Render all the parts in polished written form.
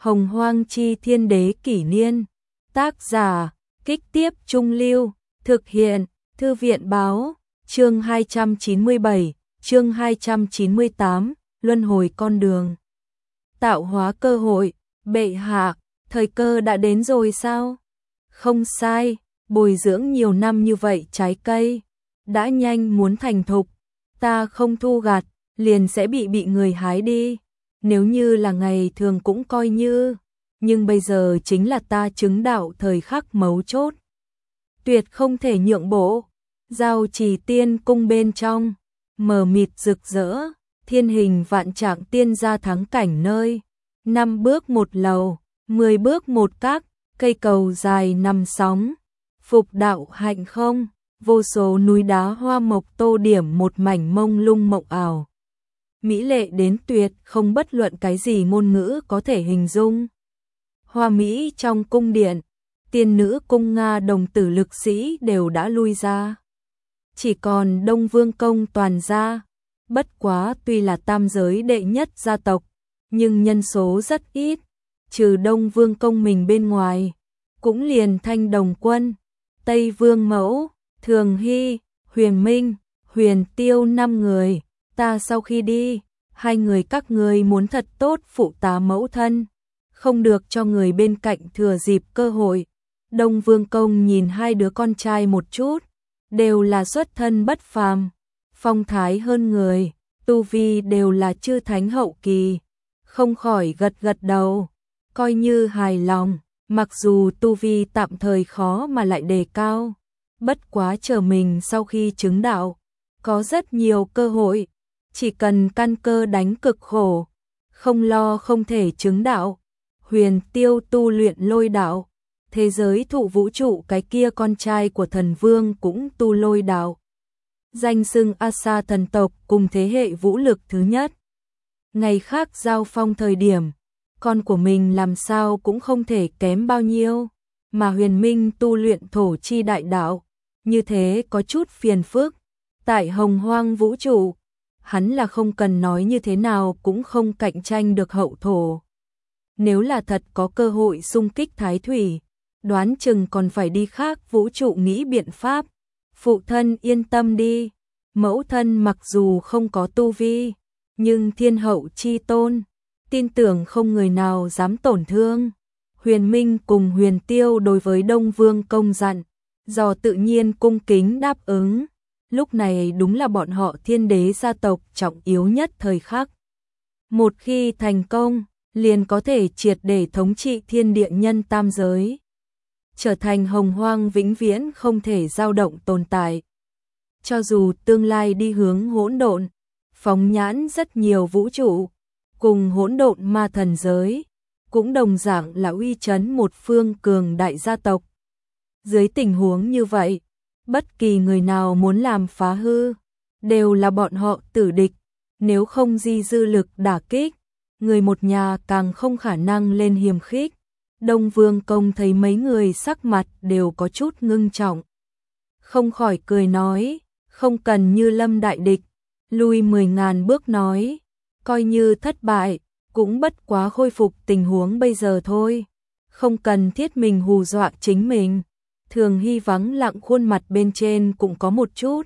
Hồng Hoang Chi Thiên Đế Kỷ Niên. Tác giả, Kích Tiếp Trung Lưu. Thực hiện, Thư viện Báo. Chương 297, chương 298, Luân hồi con đường. Tạo hóa cơ hội, bệ hạ, thời cơ đã đến rồi sao? Không sai, bồi dưỡng nhiều năm như vậy trái cây, đã nhanh muốn thành thục, ta không thu gặt, liền sẽ bị người hái đi. Nếu như là ngày thường cũng coi như, nhưng bây giờ chính là ta chứng đạo thời khắc mấu chốt. Tuyệt không thể nhượng bộ. Giao Trì Tiên cung bên trong, mờ mịt rực rỡ, thiên hình vạn trạng tiên gia thắng cảnh nơi. 5 bước một lầu, 10 bước một các, cây cầu dài nằm sóng. Phục đạo hạnh không, vô số núi đá hoa mộc tô điểm một mảnh mông lung mộng ảo. Mỹ lệ đến tuyệt, không bất luận cái gì ngôn ngữ có thể hình dung. Hoa Mỹ trong cung điện, tiên nữ cung Nga đồng tử lực sĩ đều đã lui ra. Chỉ còn Đông Vương công toàn gia, bất quá tuy là tam giới đệ nhất gia tộc, nhưng nhân số rất ít, trừ Đông Vương công mình bên ngoài, cũng liền Thanh Đồng Quân, Tây Vương Mẫu, Thường Hy, Huyền Minh, Huyền Tiêu 5 người. Ta sau khi đi, 2 người các ngươi muốn thật tốt phụ tá mẫu thân, không được cho người bên cạnh thừa dịp cơ hội. Đông Vương công nhìn 2 đứa con trai một chút, đều là xuất thân bất phàm, phong thái hơn người, tu vi đều là chư thánh hậu kỳ, không khỏi gật gật đầu, coi như hài lòng, mặc dù tu vi tạm thời khó mà lại đề cao, bất quá chờ mình sau khi chứng đạo, có rất nhiều cơ hội, chỉ cần căn cơ đánh cực khổ, không lo không thể chứng đạo. Huyền Tiêu tu luyện lôi đạo, thế giới thụ vũ trụ cái kia con trai của thần vương cũng tu lôi đạo. Danh xưng Asa thần tộc cùng thế hệ vũ lực thứ nhất. Ngày khác giao phong thời điểm, con của mình làm sao cũng không thể kém bao nhiêu, mà Huyền Minh tu luyện thổ chi đại đạo, như thế có chút phiền phức. Tại hồng hoang vũ trụ, hắn là không cần nói như thế nào cũng không cạnh tranh được hậu thổ. Nếu là thật có cơ hội xung kích Thái Thủy, đoán chừng còn phải đi khác vũ trụ nghĩ biện pháp. Phụ thân yên tâm đi, mẫu thân mặc dù không có tu vi, nhưng thiên hậu chi tôn, tin tưởng không người nào dám tổn thương. Huyền Minh cùng Huyền Tiêu đối với Đông Vương công dặn, do tự nhiên cung kính đáp ứng. Lúc này đúng là bọn họ thiên đế gia tộc trọng yếu nhất thời khắc. Một khi thành công, liền có thể triệt để thống trị thiên địa nhân tam giới, trở thành hồng hoang vĩnh viễn không thể dao động tồn tại. Cho dù tương lai đi hướng hỗn độn, phóng nhãn rất nhiều vũ trụ, cùng hỗn độn ma thần giới, cũng đồng dạng là uy chấn một phương cường đại gia tộc. Dưới tình huống như vậy, bất kỳ người nào muốn làm phá hư, đều là bọn họ tử địch, nếu không di dư lực đả kích, người một nhà càng không khả năng lên hiềm khích. Đông Vương công thấy mấy người sắc mặt đều có chút ngưng trọng, không khỏi cười nói, không cần như lâm đại địch, lui 10.000 bước nói, coi như thất bại, cũng bất quá khôi phục tình huống bây giờ thôi, không cần thiết mình hù dọa chính mình. Thường Hy vắng lặng khuôn mặt bên trên cũng có một chút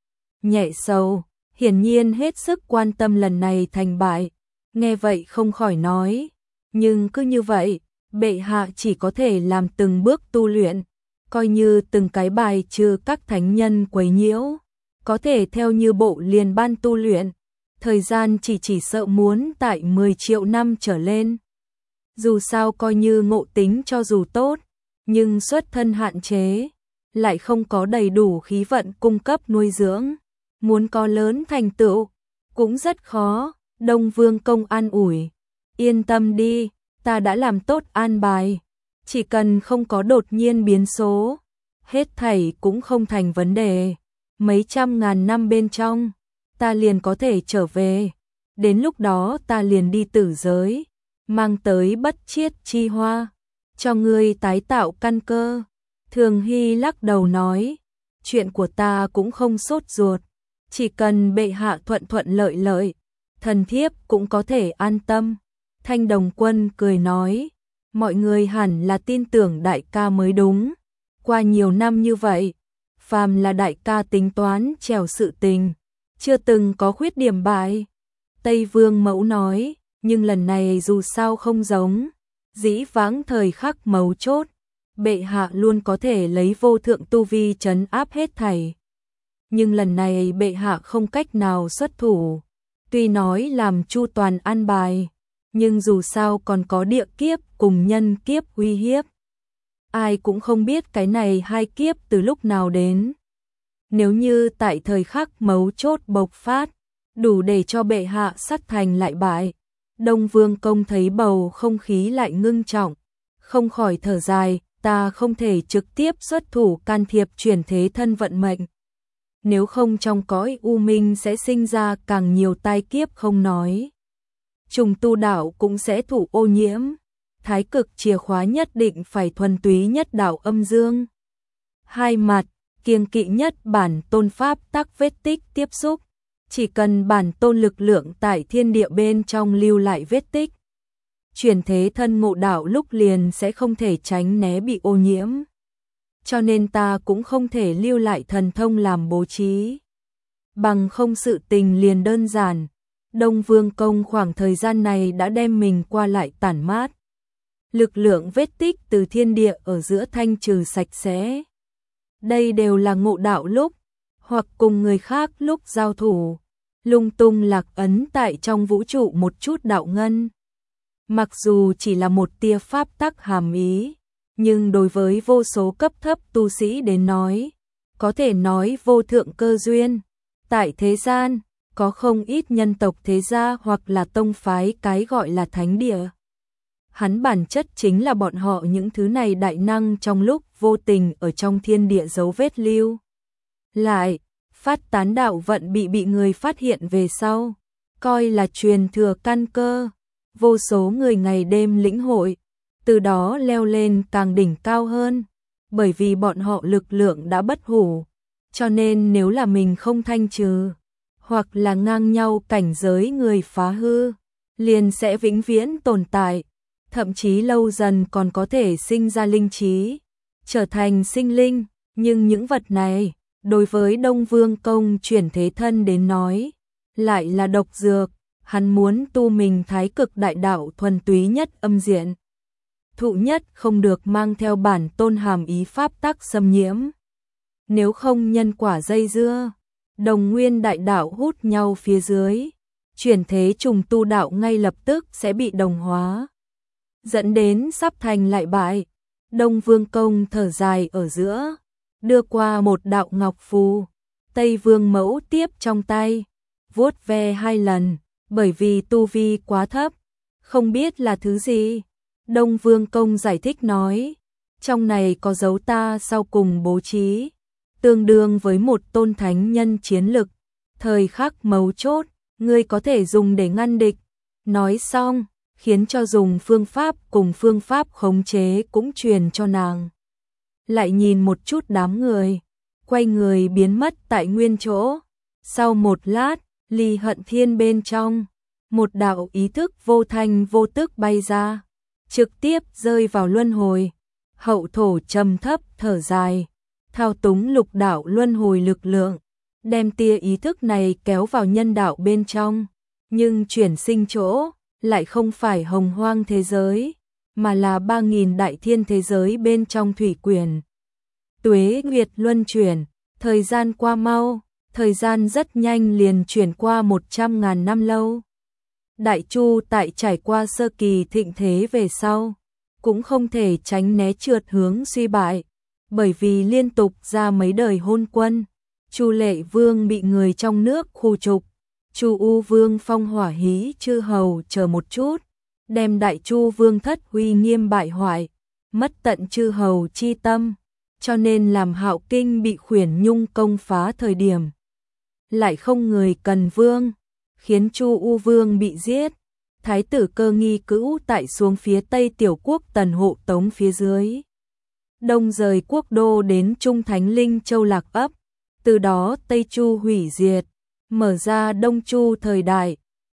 nhẹ sầu, hiển nhiên hết sức quan tâm lần này thành bại. Nghe vậy không khỏi nói, nhưng cứ như vậy, bệ hạ chỉ có thể làm từng bước tu luyện, coi như từng cái bài trừ các thánh nhân quấy nhiễu, có thể theo như bộ liền ban tu luyện, thời gian chỉ sợ muốn tại 10 triệu năm trở lên. Dù sao coi như ngộ tính cho dù tốt, nhưng xuất thân hạn chế, lại không có đầy đủ khí vận cung cấp nuôi dưỡng, muốn có lớn thành tựu, cũng rất khó. Đông Vương công an ủi, yên tâm đi, ta đã làm tốt an bài, chỉ cần không có đột nhiên biến số, hết thảy cũng không thành vấn đề, mấy trăm ngàn năm bên trong, ta liền có thể trở về, đến lúc đó ta liền đi tử giới, mang tới bất chiết chi hoa, cho ngươi tái tạo căn cơ. Thường Hy lắc đầu nói, chuyện của ta cũng không sốt ruột, chỉ cần bệ hạ thuận thuận lợi lợi, thần thiếp cũng có thể an tâm. Thanh Đồng Quân cười nói, mọi người hẳn là tin tưởng đại ca mới đúng. Qua nhiều năm như vậy, phàm là đại ca tính toán trèo sự tình, chưa từng có khuyết điểm bại. Tây Vương Mẫu nói, nhưng lần này dù sao không giống, dĩ vãng thời khắc mấu chốt, bệ hạ luôn có thể lấy vô thượng tu vi trấn áp hết thảy. Nhưng lần này bệ hạ không cách nào xuất thủ, tuy nói làm chu toàn an bài, nhưng dù sao còn có địa kiếp cùng nhân kiếp uy hiếp. Ai cũng không biết cái này hai kiếp từ lúc nào đến. Nếu như tại thời khắc mấu chốt bộc phát, đủ để cho bệ hạ sát thành lại bại. Đông Vương Công thấy bầu không khí lại ngưng trọng, không khỏi thở dài, ta không thể trực tiếp xuất thủ can thiệp chuyển thế thân vận mệnh. Nếu không trong cõi u minh sẽ sinh ra càng nhiều tai kiếp không nói. Trùng tu đạo cũng sẽ thụ ô nhiễm. Thái cực chìa khóa nhất định phải thuần túy nhất đạo âm dương. Hai mặt, kiêng kỵ nhất bản tôn pháp tắc vết tích tiếp xúc. Chỉ cần bản tôn lực lượng tại thiên địa bên trong lưu lại vết tích. Chuyển thế thân ngộ đạo lúc liền sẽ không thể tránh né bị ô nhiễm. Cho nên ta cũng không thể lưu lại thần thông làm bố trí. Bằng không sự tình liền đơn giản. Đông Vương Công khoảng thời gian này đã đem mình qua lại tản mát. Lực lượng vết tích từ thiên địa ở giữa thanh trừ sạch sẽ. Đây đều là ngộ đạo lúc, hoặc cùng người khác lúc giao thủ, lung tung lạc ấn tại trong vũ trụ một chút đạo ngân. Mặc dù chỉ là một tia pháp tắc hàm ý, nhưng đối với vô số cấp thấp tu sĩ đến nói, có thể nói vô thượng cơ duyên. Tại thế gian, có không ít nhân tộc thế gia hoặc là tông phái cái gọi là thánh địa. Hắn bản chất chính là bọn họ những thứ này đại năng trong lúc vô tình ở trong thiên địa dấu vết lưu. Lại, phát tán đạo vận bị người phát hiện về sau, coi là truyền thừa căn cơ. Vô số người ngày đêm lĩnh hội, từ đó leo lên càng đỉnh cao hơn, bởi vì bọn họ lực lượng đã bất hủ, cho nên nếu là mình không thanh trừ, hoặc là ngang nhau cảnh giới người phá hư, liền sẽ vĩnh viễn tồn tại, thậm chí lâu dần còn có thể sinh ra linh trí, trở thành sinh linh, nhưng những vật này, đối với Đông Vương Công chuyển thế thân đến nói, lại là độc dược. Hắn muốn tu mình thái cực đại đạo thuần túy nhất âm diện. Thụ nhất không được mang theo bản tôn hàm ý pháp tắc xâm nhiễm. Nếu không nhân quả dây dưa, đồng nguyên đại đạo hút nhau phía dưới, chuyển thế trùng tu đạo ngay lập tức sẽ bị đồng hóa. Dẫn đến sắp thành lại bại. Đông Vương Công thở dài ở giữa, đưa qua một đạo ngọc phù. Tây Vương Mẫu tiếp trong tay, vuốt ve 2 lần. Bởi vì tu vi quá thấp, không biết là thứ gì. Đông Vương Công giải thích nói, trong này có dấu ta sau cùng bố trí, tương đương với một tôn thánh nhân chiến lực. Thời khắc mấu chốt, ngươi có thể dùng để ngăn địch. Nói xong, khiến cho dùng phương pháp cùng phương pháp khống chế cũng truyền cho nàng. Lại nhìn một chút đám người, quay người biến mất tại nguyên chỗ. Sau một lát, Ly Hận Thiên bên trong, một đạo ý thức vô thanh vô tức bay ra, trực tiếp rơi vào luân hồi. Hậu thổ trầm thấp thở dài, thao túng lục đạo luân hồi lực lượng, đem tia ý thức này kéo vào nhân đạo bên trong, nhưng chuyển sinh chỗ lại không phải hồng hoang thế giới, mà là 3000 đại thiên thế giới bên trong thủy quyển. Tuế nguyệt luân chuyển, thời gian qua mau. Thời gian rất nhanh liền chuyển qua 100.000 năm lâu. Đại Chu tại trải qua sơ kỳ thịnh thế về sau, cũng không thể tránh né trượt hướng suy bại, bởi vì liên tục ra mấy đời hôn quân. Chu Lệ Vương bị người trong nước khu trục, Chu U Vương phong hỏa hí chư hầu chờ một chút, đem Đại Chu Vương thất uy nghiêm bại hoại, mất tận chư hầu chi tâm, cho nên làm Hạo Kinh bị Khuyển Nhung công phá thời điểm. Lại không người cần vương, khiến Chu U Vương bị giết. Thái tử Cơ Nghi Cữu tại xuống phía Tây tiểu quốc Tần hộ tống phía dưới. Đông rời quốc đô đến Trung Thánh Linh Châu Lạc Ấp, từ đó Tây Chu hủy diệt, mở ra Đông Chu thời đại.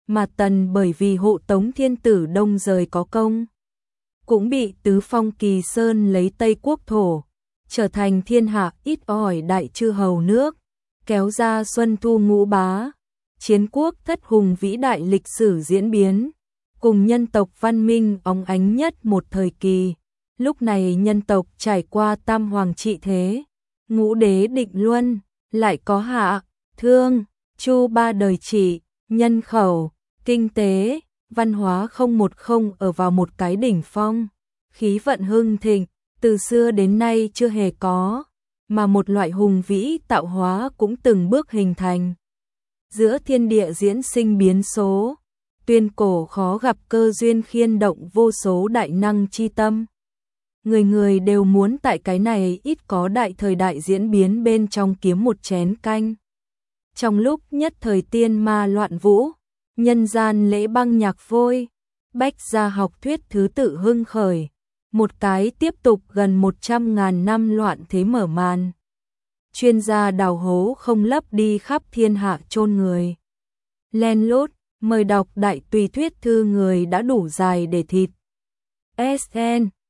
mà Tần bởi vì hộ tống thiên tử đông rời có công, cũng bị Tứ Phong Kỳ Sơn lấy Tây Quốc thổ, trở thành thiên hạ ít ỏi đại chư hầu nước, kéo ra xuân thu ngũ bá, chiến quốc thất hùng vĩ đại lịch sử diễn biến, cùng nhân tộc văn minh óng ánh nhất một thời kỳ. Lúc này nhân tộc trải qua tam hoàng trị thế, ngũ đế định luân, lại có Hạ, Thương, Chu ba đời trị, nhân khẩu, kinh tế, văn hóa không một không ở vào một cái đỉnh phong, khí vận hưng thịnh, từ xưa đến nay chưa hề có, mà một loại hùng vĩ tạo hóa cũng từng bước hình thành. Giữa thiên địa diễn sinh biến số, tuyên cổ khó gặp cơ duyên khiên động vô số đại năng chi tâm. Người người đều muốn tại cái này ít có đại thời đại diễn biến bên trong kiếm một chén canh. Trong lúc nhất thời tiên ma loạn vũ, nhân gian lễ băng nhạc vôi, bách gia học thuyết thứ tự hưng khởi, một cái tiếp tục gần 100.000 năm loạn thế mở màn. Chuyên gia đào hố không lấp đi khắp thiên hạ chôn người. Len lút, mời đọc đại tùy thuyết thư người đã đủ dài để thịt. SN